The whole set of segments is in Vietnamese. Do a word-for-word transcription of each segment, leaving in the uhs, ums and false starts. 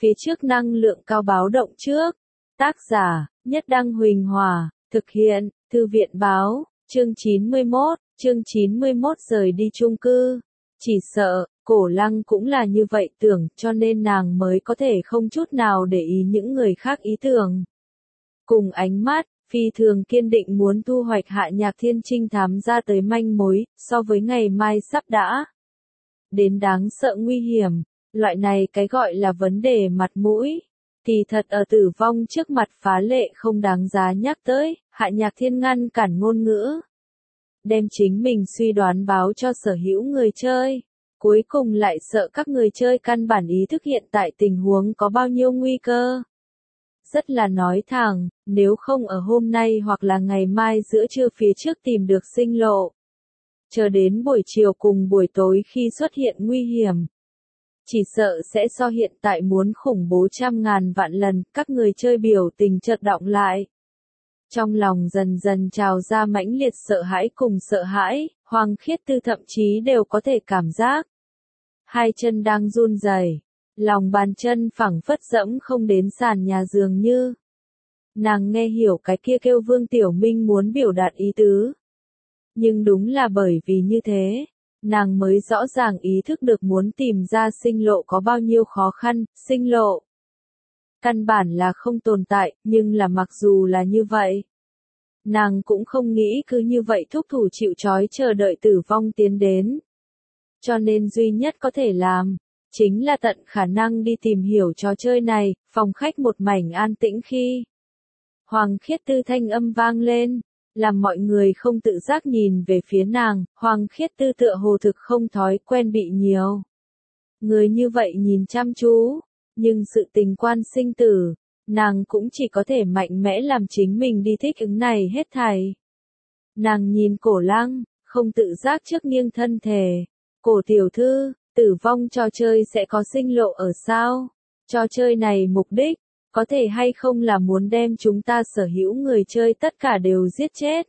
phía trước năng lượng cao báo động trước. Tác giả, Nhất Đăng Huỳnh Hòa, thực hiện, Thư viện báo, chương chín mươi mốt, chương chín mươi mốt rời đi chung cư. Chỉ sợ, Cổ Lăng cũng là như vậy tưởng, cho nên nàng mới có thể không chút nào để ý những người khác ý tưởng. Cùng ánh mắt, phi thường kiên định muốn thu hoạch Hạ Nhạc Thiên trinh thám ra tới manh mối, so với ngày mai sắp đã đến đáng sợ nguy hiểm, loại này cái gọi là vấn đề mặt mũi, thì thật ở tử vong trước mặt phá lệ không đáng giá nhắc tới. Hạ Nhạc Thiên ngăn cản ngôn ngữ, đem chính mình suy đoán báo cho sở hữu người chơi, cuối cùng lại sợ các người chơi căn bản ý thức hiện tại tình huống có bao nhiêu nguy cơ. Rất là nói thẳng, nếu không ở hôm nay hoặc là ngày mai giữa trưa phía trước tìm được sinh lộ, chờ đến buổi chiều cùng buổi tối khi xuất hiện nguy hiểm, chỉ sợ sẽ so hiện tại muốn khủng bố trăm ngàn vạn lần. Các người chơi biểu tình chợt động lại, trong lòng dần dần trào ra mãnh liệt sợ hãi cùng sợ hãi. Hoàng Khiết Tư thậm chí đều có thể cảm giác hai chân đang run rẩy, lòng bàn chân phẳng phất dẫm không đến sàn nhà dường như. Nàng nghe hiểu cái kia kêu Vương Tiểu Minh muốn biểu đạt ý tứ, nhưng đúng là bởi vì như thế, nàng mới rõ ràng ý thức được muốn tìm ra sinh lộ có bao nhiêu khó khăn. Sinh lộ căn bản là không tồn tại, nhưng là mặc dù là như vậy, nàng cũng không nghĩ cứ như vậy thúc thủ chịu trói chờ đợi tử vong tiến đến. Cho nên duy nhất có thể làm, chính là tận khả năng đi tìm hiểu trò chơi này. Phòng khách một mảnh an tĩnh khi Hoàng Khiết Tư thanh âm vang lên, làm mọi người không tự giác nhìn về phía nàng. Hoàng Khiết Tư tựa hồ thực không thói quen bị nhiều người như vậy nhìn chăm chú, nhưng sự tình quan sinh tử, nàng cũng chỉ có thể mạnh mẽ làm chính mình đi thích ứng này hết thảy. Nàng nhìn Cổ Lăng, không tự giác trước nghiêng thân thể. Cổ tiểu thư, tử vong trò chơi sẽ có sinh lộ ở sao? Trò chơi này mục đích, có thể hay không là muốn đem chúng ta sở hữu người chơi tất cả đều giết chết?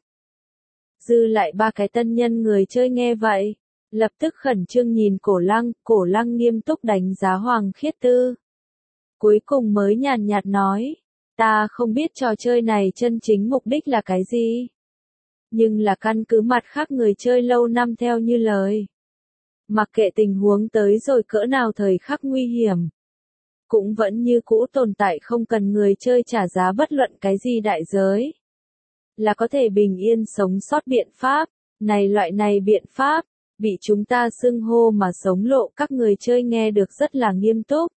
Dư lại ba cái tân nhân người chơi nghe vậy, lập tức khẩn trương nhìn Cổ Lăng. Cổ Lăng nghiêm túc đánh giá Hoàng Khiết Tư, cuối cùng mới nhàn nhạt nói, ta không biết trò chơi này chân chính mục đích là cái gì, nhưng là căn cứ mặt khác người chơi lâu năm theo như lời, mặc kệ tình huống tới rồi cỡ nào thời khắc nguy hiểm, cũng vẫn như cũ tồn tại không cần người chơi trả giá bất luận cái gì đại giới, là có thể bình yên sống sót biện pháp. Này loại này biện pháp, bị chúng ta xưng hô mà sống lộ. Các người chơi nghe được rất là nghiêm túc,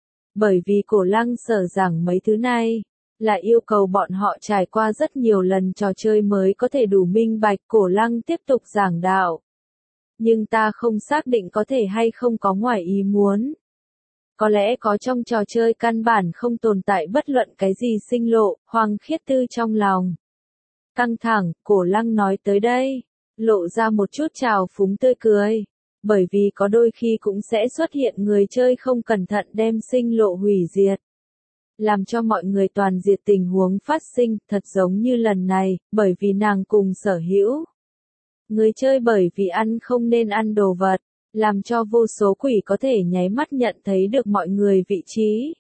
bởi vì Cổ Lăng sở giảng mấy thứ này, là yêu cầu bọn họ trải qua rất nhiều lần trò chơi mới có thể đủ minh bạch. Cổ Lăng tiếp tục giảng đạo, nhưng ta không xác định có thể hay không có ngoài ý muốn. Có lẽ có trong trò chơi căn bản không tồn tại bất luận cái gì sinh lộ. Hoàng Khiết Tư trong lòng căng thẳng. Cổ Lăng nói tới đây, lộ ra một chút trào phúng tươi cười, bởi vì có đôi khi cũng sẽ xuất hiện người chơi không cẩn thận đem sinh lộ hủy diệt, làm cho mọi người toàn diệt tình huống phát sinh. Thật giống như lần này, bởi vì nàng cùng sở hữu người chơi bởi vì ăn không nên ăn đồ vật, làm cho vô số quỷ có thể nháy mắt nhận thấy được mọi người vị trí.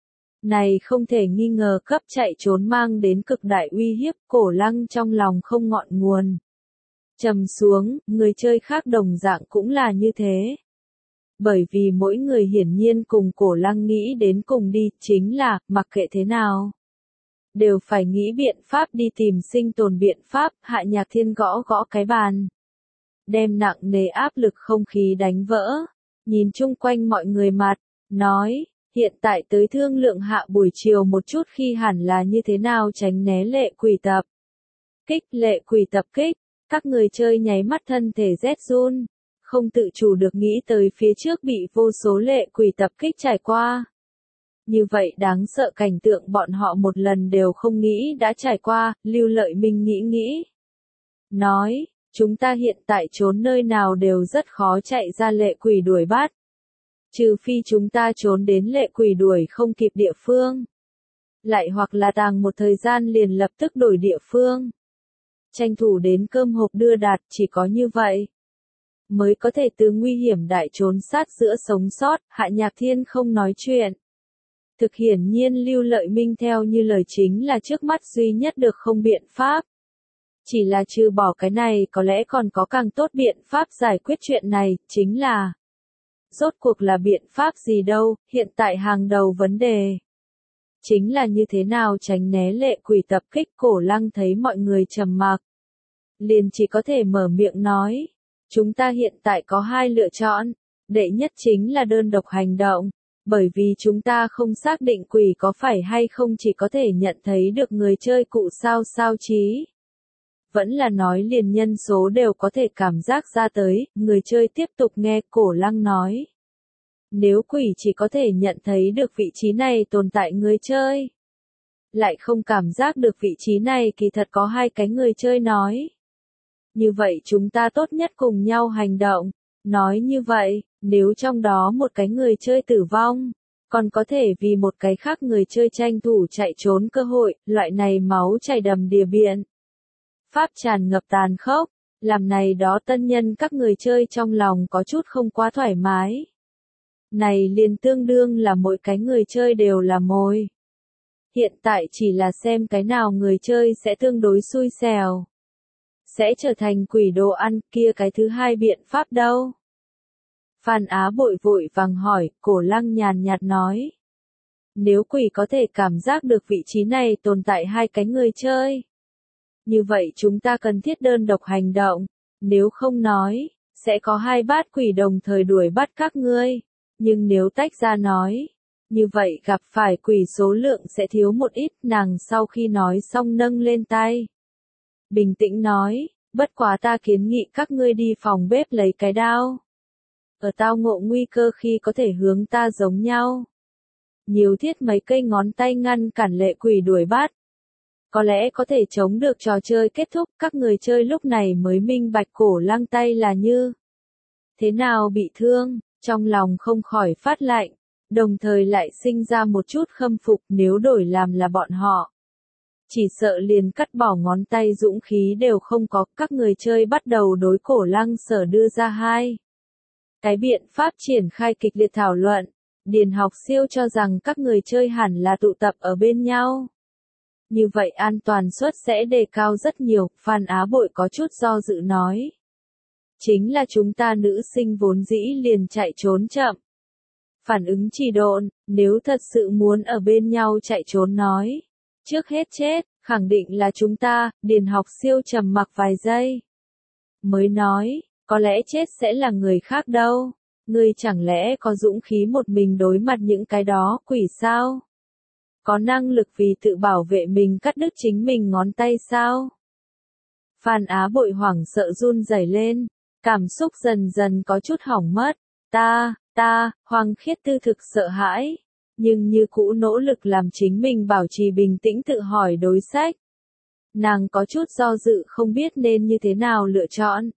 Này không thể nghi ngờ cấp chạy trốn mang đến cực đại uy hiếp. Cổ Lăng trong lòng không ngọn nguồn trầm xuống, người chơi khác đồng dạng cũng là như thế. Bởi vì mỗi người hiển nhiên cùng Cổ Lăng nghĩ đến cùng đi, chính là, mặc kệ thế nào, đều phải nghĩ biện pháp đi tìm sinh tồn biện pháp. Hạ Nhạc Thiên gõ gõ cái bàn, đem nặng nề áp lực không khí đánh vỡ, nhìn chung quanh mọi người mặt, nói, hiện tại tới thương lượng hạ buổi chiều một chút khi hẳn là như thế nào tránh né lệ quỷ tập kích. Lệ quỷ tập kích, các người chơi nháy mắt thân thể rét run, không tự chủ được nghĩ tới phía trước bị vô số lệ quỷ tập kích trải qua. Như vậy đáng sợ cảnh tượng bọn họ một lần đều không nghĩ đã trải qua. Lưu Lợi Minh nghĩ nghĩ, nói, chúng ta hiện tại trốn nơi nào đều rất khó chạy ra lệ quỷ đuổi bắt, trừ phi chúng ta trốn đến lệ quỷ đuổi không kịp địa phương, lại hoặc là tàng một thời gian liền lập tức đổi địa phương, tranh thủ đến cơm hộp đưa đạt. Chỉ có như vậy mới có thể từ nguy hiểm đại trốn sát giữa sống sót. Hạ Nhạc Thiên không nói chuyện, Thực hiển nhiên Lưu Lợi Minh theo như lời chính là trước mắt duy nhất được không biện pháp. Chỉ là trừ bỏ cái này có lẽ còn có càng tốt biện pháp giải quyết chuyện này, chính là rốt cuộc là biện pháp gì đâu, hiện tại hàng đầu vấn đề. Chính là như thế nào tránh né lệ quỷ tập kích. Cổ Lăng thấy mọi người trầm mặc, liền chỉ có thể mở miệng nói. Chúng ta hiện tại có hai lựa chọn. Đệ nhất chính là đơn độc hành động. Bởi vì chúng ta không xác định quỷ có phải hay không chỉ có thể nhận thấy được người chơi cụ sao sao trí. Vẫn là nói liền nhân số đều có thể cảm giác ra tới, người chơi tiếp tục nghe. Cổ Lăng nói. Nếu quỷ chỉ có thể nhận thấy được vị trí này tồn tại người chơi, lại không cảm giác được vị trí này kỳ thật có hai cái người chơi nói. Như vậy chúng ta tốt nhất cùng nhau hành động. Nói như vậy, nếu trong đó một cái người chơi tử vong, còn có thể vì một cái khác người chơi tranh thủ chạy trốn cơ hội, loại này máu chảy đầm đìa biển. Pháp tràn ngập tàn khốc, làm này đó tân nhân các người chơi trong lòng có chút không quá thoải mái. Này liền tương đương là mỗi cái người chơi đều là mồi. Hiện tại chỉ là xem cái nào người chơi sẽ tương đối xui xẻo, sẽ trở thành quỷ đồ ăn. Kia cái thứ hai biện pháp đâu? Phan Á Bội vội vàng hỏi. Cổ Lăng nhàn nhạt nói. Nếu quỷ có thể cảm giác được vị trí này tồn tại hai cái người chơi, như vậy chúng ta cần thiết đơn độc hành động. Nếu không nói, sẽ có hai bát quỷ đồng thời đuổi bắt các ngươi. Nhưng nếu tách ra nói, như vậy gặp phải quỷ số lượng sẽ thiếu một ít. Nàng sau khi nói xong nâng lên tay, bình tĩnh nói, bất quá ta kiến nghị các ngươi đi phòng bếp lấy cái đao. Ở tao ngộ nguy cơ khi có thể hướng ta giống nhau. Nhiều thiết mấy cây ngón tay ngăn cản lệ quỷ đuổi bắt. Có lẽ có thể chống được trò chơi kết thúc. Các người chơi lúc này mới minh bạch Cổ Lăng tay là như thế nào bị thương, trong lòng không khỏi phát lạnh, đồng thời lại sinh ra một chút khâm phục. Nếu đổi làm là bọn họ, chỉ sợ liền cắt bỏ ngón tay dũng khí đều không có. Các người chơi bắt đầu đối Cổ Lăng sở đưa ra hai cái biện pháp triển khai kịch liệt thảo luận. Điền Học Siêu cho rằng các người chơi hẳn là tụ tập ở bên nhau. Như vậy an toàn suất sẽ đề cao rất nhiều. Phan Á Bội có chút do dự nói. Chính là chúng ta nữ sinh vốn dĩ liền chạy trốn chậm, phản ứng trì độn, nếu thật sự muốn ở bên nhau chạy trốn nói, trước hết chết, khẳng định là chúng ta. Điền Học Siêu trầm mặc vài giây, mới nói, có lẽ chết sẽ là người khác đâu. Ngươi chẳng lẽ có dũng khí một mình đối mặt những cái đó quỷ sao? Có năng lực vì tự bảo vệ mình cắt đứt chính mình ngón tay sao? Phan Á Bội hoảng sợ run rẩy lên, cảm xúc dần dần có chút hỏng mất. Ta, ta, Hoàng Khiết Tư thực sợ hãi, nhưng như cũ nỗ lực làm chính mình bảo trì bình tĩnh tự hỏi đối sách. Nàng có chút do dự không biết nên như thế nào lựa chọn.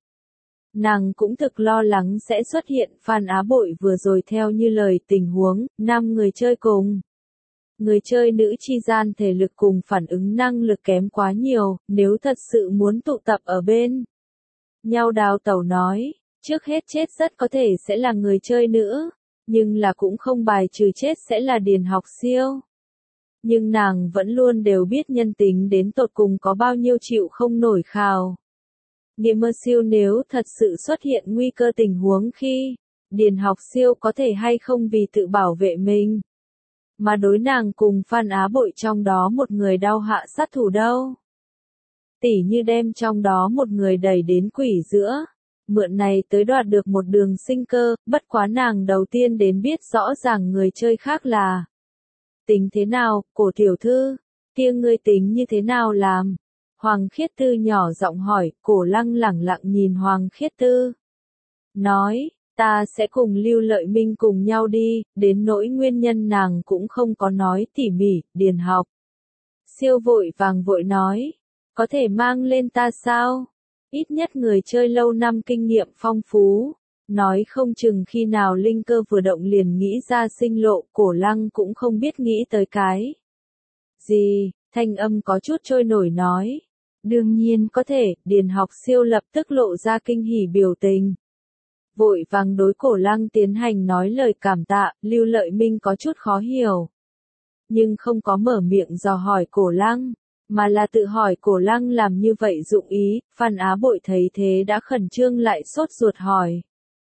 Nàng cũng thực lo lắng sẽ xuất hiện Phan Á Bội vừa rồi theo như lời tình huống, năm người chơi cùng. Người chơi nữ chi gian thể lực cùng phản ứng năng lực kém quá nhiều, nếu thật sự muốn tụ tập ở bên nhau đào tẩu nói, trước hết chết rất có thể sẽ là người chơi nữ, nhưng là cũng không bài trừ chết sẽ là Điền Học Siêu. Nhưng nàng vẫn luôn đều biết nhân tính đến tột cùng có bao nhiêu chịu không nổi khào. Nghiệm mơ siêu nếu thật sự xuất hiện nguy cơ tình huống khi, Điền Học Siêu có thể hay không vì tự bảo vệ mình, mà đối nàng cùng Phan Á Bội trong đó một người đau hạ sát thủ đâu. Tỉ như đem trong đó một người đẩy đến quỷ giữa, mượn này tới đoạt được một đường sinh cơ. Bất quá nàng đầu tiên đến biết rõ ràng người chơi khác là tính thế nào. Cổ tiểu thư, kia ngươi tính như thế nào làm? Hoàng Khiết Tư nhỏ giọng hỏi. Cổ Lăng lẳng lặng nhìn Hoàng Khiết Tư, nói, ta sẽ cùng Lưu Lợi Minh cùng nhau đi. Đến nỗi nguyên nhân nàng cũng không có nói tỉ mỉ. Điền Học Siêu vội vàng vội nói, có thể mang lên ta sao? Ít nhất người chơi lâu năm kinh nghiệm phong phú, nói không chừng khi nào linh cơ vừa động liền nghĩ ra sinh lộ. Cổ Lăng cũng không biết nghĩ tới cái gì, thanh âm có chút trôi nổi nói, đương nhiên có thể. Điền Học Siêu lập tức lộ ra kinh hỉ biểu tình, vội vàng đối Cổ Lăng tiến hành nói lời cảm tạ. Lưu Lợi Minh có chút khó hiểu, nhưng không có mở miệng dò hỏi Cổ Lăng, mà là tự hỏi Cổ Lăng làm như vậy dụng ý. Phan Á Bội thấy thế đã khẩn trương lại sốt ruột hỏi.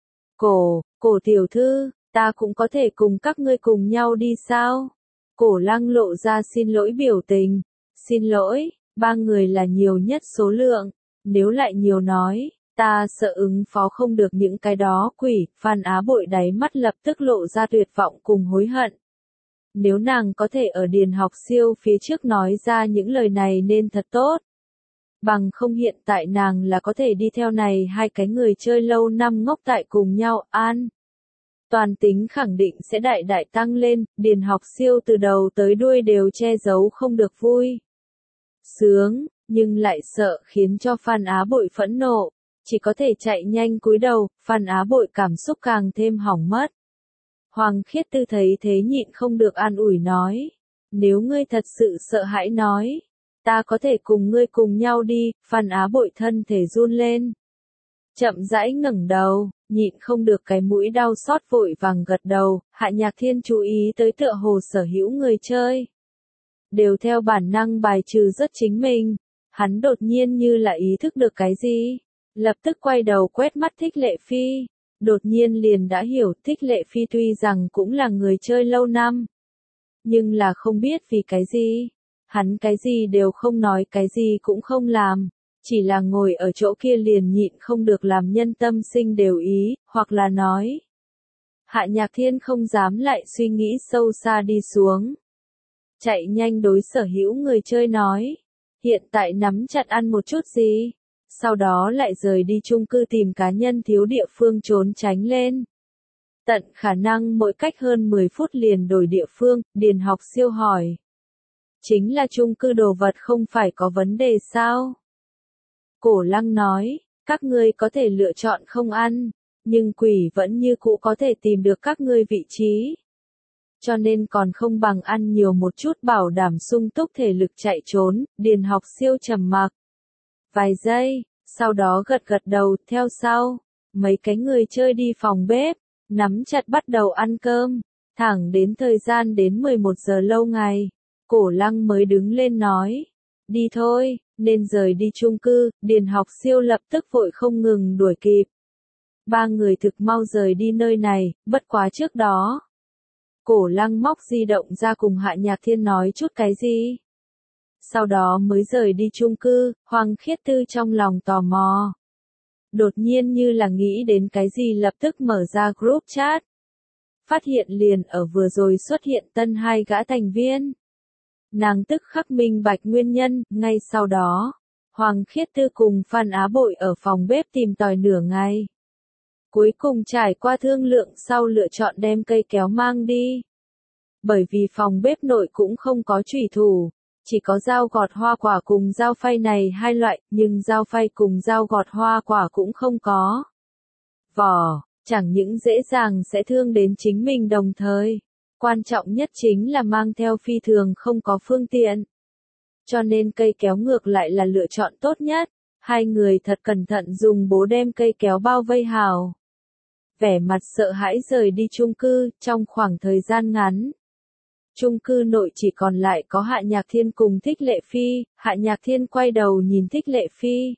Cổ, Cổ tiểu thư, ta cũng có thể cùng các ngươi cùng nhau đi sao? Cổ Lăng lộ ra xin lỗi biểu tình. Xin lỗi, ba người là nhiều nhất số lượng, nếu lại nhiều nói, ta sợ ứng phó không được những cái đó quỷ. Phan Á Bội đáy mắt lập tức lộ ra tuyệt vọng cùng hối hận. Nếu nàng có thể ở Điền Học Siêu phía trước nói ra những lời này nên thật tốt. Bằng không hiện tại nàng là có thể đi theo này hai cái người chơi lâu năm ngốc tại cùng nhau. An toàn tính khẳng định sẽ đại đại tăng lên. Điền Học Siêu từ đầu tới đuôi đều che giấu không được vui sướng, nhưng lại sợ khiến cho Phan Á Bội phẫn nộ, chỉ có thể chạy nhanh cúi đầu. Phan Á Bội cảm xúc càng thêm hỏng mất. Hoàng Khiết Tư thấy thế nhịn không được an ủi nói, nếu ngươi thật sự sợ hãi nói, ta có thể cùng ngươi cùng nhau đi. Phan Á Bội thân thể run lên, chậm rãi ngẩng đầu, nhịn không được cái mũi đau xót vội vàng gật đầu. Hạ Nhạc Thiên chú ý tới tựa hồ sở hữu người chơi đều theo bản năng bài trừ rất chính mình, hắn đột nhiên như là ý thức được cái gì, lập tức quay đầu quét mắt Thích Lệ Phi, đột nhiên liền đã hiểu Thích Lệ Phi tuy rằng cũng là người chơi lâu năm, nhưng là không biết vì cái gì, hắn cái gì đều không nói, cái gì cũng không làm, chỉ là ngồi ở chỗ kia liền nhịn không được làm nhân tâm sinh đều ý, hoặc là nói. Hạ Nhạc Thiên không dám lại suy nghĩ sâu xa đi xuống. Chạy nhanh đối sở hữu người chơi nói, hiện tại nắm chặt ăn một chút gì, sau đó lại rời đi chung cư tìm cá nhân thiếu địa phương trốn tránh lên. Tận khả năng mỗi cách hơn mười phút liền đổi địa phương. Điền Học Siêu hỏi, chính là chung cư đồ vật không phải có vấn đề sao? Cổ Lăng nói, các ngươi có thể lựa chọn không ăn, nhưng quỷ vẫn như cũ có thể tìm được các ngươi vị trí. Cho nên còn không bằng ăn nhiều một chút bảo đảm sung túc thể lực chạy trốn. Điền Học Siêu trầm mặc vài giây, sau đó gật gật đầu. Theo sau, mấy cái người chơi đi phòng bếp, nắm chặt bắt đầu ăn cơm, thẳng đến thời gian đến mười một giờ lâu ngày, Cổ Lăng mới đứng lên nói, đi thôi, nên rời đi chung cư. Điền Học Siêu lập tức vội không ngừng đuổi kịp. Ba người thực mau rời đi nơi này, bất quá trước đó. Cổ Lăng móc di động ra cùng Hạ Nhạc Thiên nói chút cái gì. Sau đó mới rời đi chung cư. Hoàng Khiết Tư trong lòng tò mò, đột nhiên như là nghĩ đến cái gì lập tức mở ra group chat. Phát hiện liền ở vừa rồi xuất hiện tân hai gã thành viên. Nàng tức khắc minh bạch nguyên nhân. Ngay sau đó, Hoàng Khiết Tư cùng Phan Á Bội ở phòng bếp tìm tòi nửa ngày. Cuối cùng trải qua thương lượng sau lựa chọn đem cây kéo mang đi. Bởi vì phòng bếp nội cũng không có chủy thủ, chỉ có dao gọt hoa quả cùng dao phay này hai loại, nhưng dao phay cùng dao gọt hoa quả cũng không có vỏ, chẳng những dễ dàng sẽ thương đến chính mình đồng thời. Quan trọng nhất chính là mang theo phi thường không có phương tiện. Cho nên cây kéo ngược lại là lựa chọn tốt nhất. Hai người thật cẩn thận dùng bố đem cây kéo bao vây hào. Vẻ mặt sợ hãi rời đi chung cư. Trong khoảng thời gian ngắn, chung cư nội chỉ còn lại có Hạ Nhạc Thiên cùng Thích Lệ Phi. Hạ Nhạc Thiên quay đầu nhìn Thích Lệ Phi,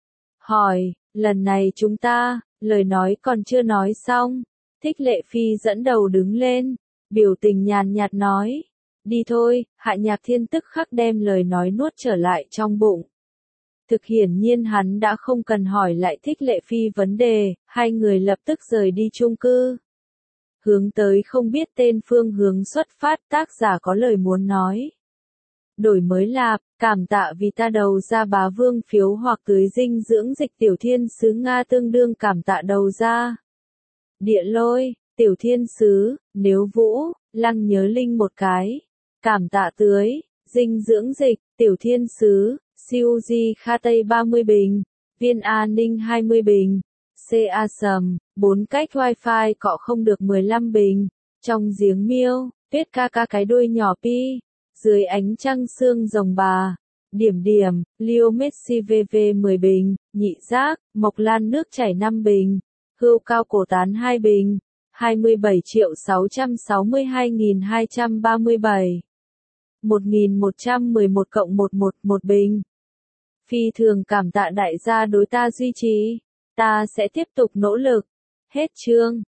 hỏi, lần này chúng ta, lời nói còn chưa nói xong. Thích Lệ Phi dẫn đầu đứng lên, biểu tình nhàn nhạt nói, đi thôi. Hạ Nhạc Thiên tức khắc đem lời nói nuốt trở lại trong bụng. Thực hiển nhiên hắn đã không cần hỏi lại Thích Lệ Phi vấn đề, hai người lập tức rời đi chung cư. Hướng tới không biết tên phương hướng xuất phát. Tác giả có lời muốn nói. Đổi mới lạp, cảm tạ vì ta đầu ra bá vương phiếu hoặc tưới dinh dưỡng dịch tiểu thiên sứ Nga tương đương cảm tạ đầu ra. Địa lôi, tiểu thiên sứ, nếu vũ, lăng nhớ linh một cái. Cảm tạ tưới, dinh dưỡng dịch, tiểu thiên sứ, siêu di kha tây ba mươi bình, viên A ninh hai mươi bình, ca sầm, bốn cách wifi cọ không được mười lăm bình, trong giếng miêu, tuyết ca ca cái đuôi nhỏ pi, dưới ánh trăng sương rồng bà, điểm điểm, Leo Messi vê vê mười bình, nhị giác, mộc lan nước chảy năm bình, hươu cao cổ tán hai bình, hai mươi bảy triệu sáu trăm sáu mươi hai nghìn hai trăm ba mươi bảy. một nghìn một trăm mười một cộng mười một, một bình. Phi thường cảm tạ đại gia đối ta duy trì. Ta sẽ tiếp tục nỗ lực. Hết chương.